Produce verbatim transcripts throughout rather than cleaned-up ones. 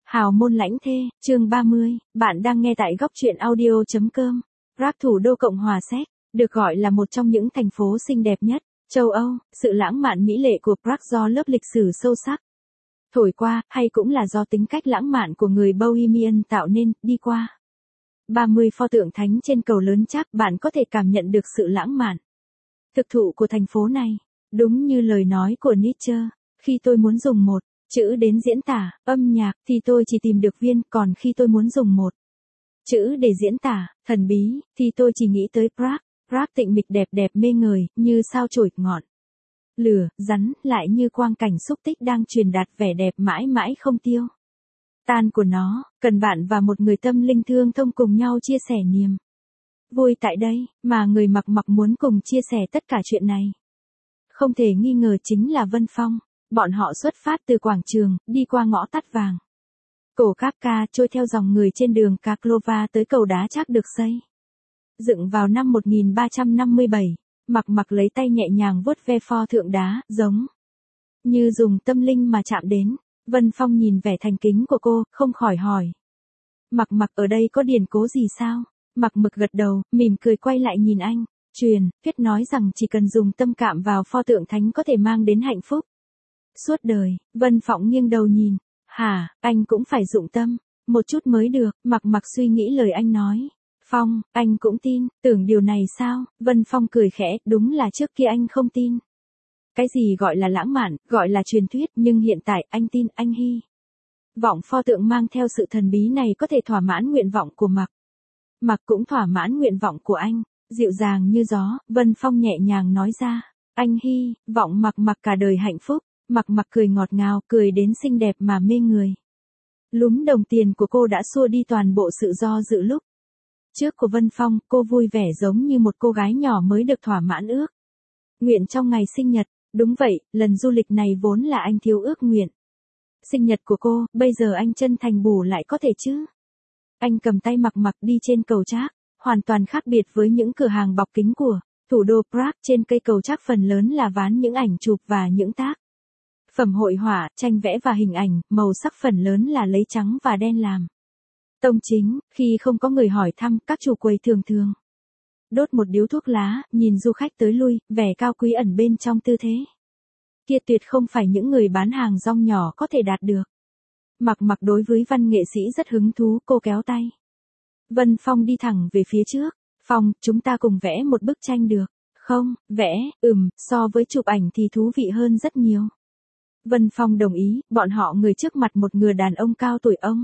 Hào môn lãnh thê, chương ba mươi, bạn đang nghe tại góc truyện audio chấm com. Prague, thủ đô Cộng hòa Séc, được gọi là một trong những thành phố xinh đẹp nhất châu Âu, sự lãng mạn mỹ lệ của Prague do lớp lịch sử sâu sắc thổi qua, hay cũng là do tính cách lãng mạn của người Bohemian tạo nên, đi qua ba mươi pho tượng thánh trên cầu lớn chắc bạn có thể cảm nhận được sự lãng mạn thực thụ của thành phố này. Đúng như lời nói của Nietzsche, khi tôi muốn dùng một chữ đến diễn tả âm nhạc thì tôi chỉ tìm được viên, còn khi tôi muốn dùng một chữ để diễn tả thần bí thì tôi chỉ nghĩ tới Prague. Prague tịnh mịch đẹp đẹp mê người, như sao chổi ngọn lửa rắn, lại như quang cảnh xúc tích đang truyền đạt vẻ đẹp mãi mãi không tiêu tan của nó, cần bạn và một người tâm linh thương thông cùng nhau chia sẻ niềm vui tại đây, mà người mặc mặc muốn cùng chia sẻ tất cả chuyện này. Không thể nghi ngờ chính là Vân Phong. Bọn họ xuất phát từ quảng trường, đi qua ngõ tắt vàng cổ Kapka, trôi theo dòng người trên đường Kaklova tới cầu đá chắc được xây dựng vào năm một nghìn ba trăm năm mươi bảy. Mặc mặc lấy tay nhẹ nhàng vuốt ve pho tượng đá, giống như dùng tâm linh mà chạm đến. Vân Phong nhìn vẻ thành kính của cô, không khỏi hỏi: Mặc mặc, ở đây có điển cố gì sao? Mặc mực gật đầu, mỉm cười quay lại nhìn anh. Truyền thuyết nói rằng chỉ cần dùng tâm cảm vào pho tượng thánh có thể mang đến hạnh phúc suốt đời. Vân Phong nghiêng đầu nhìn. Hả, anh cũng phải dụng tâm một chút mới được. Mặc mặc suy nghĩ lời anh nói. Phong, anh cũng tin tưởng điều này sao? Vân Phong cười khẽ, đúng là trước kia anh không tin cái gì gọi là lãng mạn, gọi là truyền thuyết, nhưng hiện tại anh tin. Anh hy vọng pho tượng mang theo sự thần bí này có thể thỏa mãn nguyện vọng của Mặc. Mặc cũng thỏa mãn nguyện vọng của anh. Dịu dàng như gió, Vân Phong nhẹ nhàng nói ra. Anh hy vọng Mặc mặc cả đời hạnh phúc. Mặc mặc cười ngọt ngào, cười đến xinh đẹp mà mê người. Lúm đồng tiền của cô đã xua đi toàn bộ sự do dự lúc trước của Vân Phong. Cô vui vẻ giống như một cô gái nhỏ mới được thỏa mãn ước nguyện trong ngày sinh nhật. Đúng vậy, lần du lịch này vốn là anh thiếu ước nguyện sinh nhật của cô, bây giờ anh chân thành bù lại có thể chứ. Anh cầm tay Mặc mặc đi trên cầu trác, hoàn toàn khác biệt với những cửa hàng bọc kính của thủ đô Prague. Trên cây cầu trác phần lớn là ván những ảnh chụp và những tác phẩm hội họa, tranh vẽ và hình ảnh, màu sắc phần lớn là lấy trắng và đen làm tông chính. Khi không có người hỏi thăm, các chủ quầy thường thường đốt một điếu thuốc lá, nhìn du khách tới lui, vẻ cao quý ẩn bên trong tư thế kia tuyệt không phải những người bán hàng rong nhỏ có thể đạt được. Mặc mặc đối với văn nghệ sĩ rất hứng thú, cô kéo tay Vân Phong đi thẳng về phía trước. Phong, chúng ta cùng vẽ một bức tranh được không? Vẽ, ừm, so với chụp ảnh thì thú vị hơn rất nhiều. Vân Phong đồng ý. Bọn họ người trước mặt một người đàn ông cao tuổi. Ông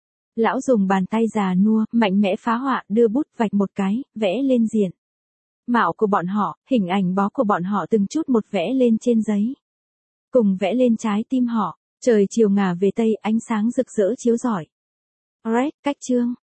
lão dùng bàn tay già nua, mạnh mẽ phá họa, đưa bút vạch một cái, vẽ lên diện mạo của bọn họ, hình ảnh bó của bọn họ từng chút một vẽ lên trên giấy. Cùng vẽ lên trái tim họ. Trời chiều ngả về tây, ánh sáng rực rỡ chiếu rọi. Alright, cách chương.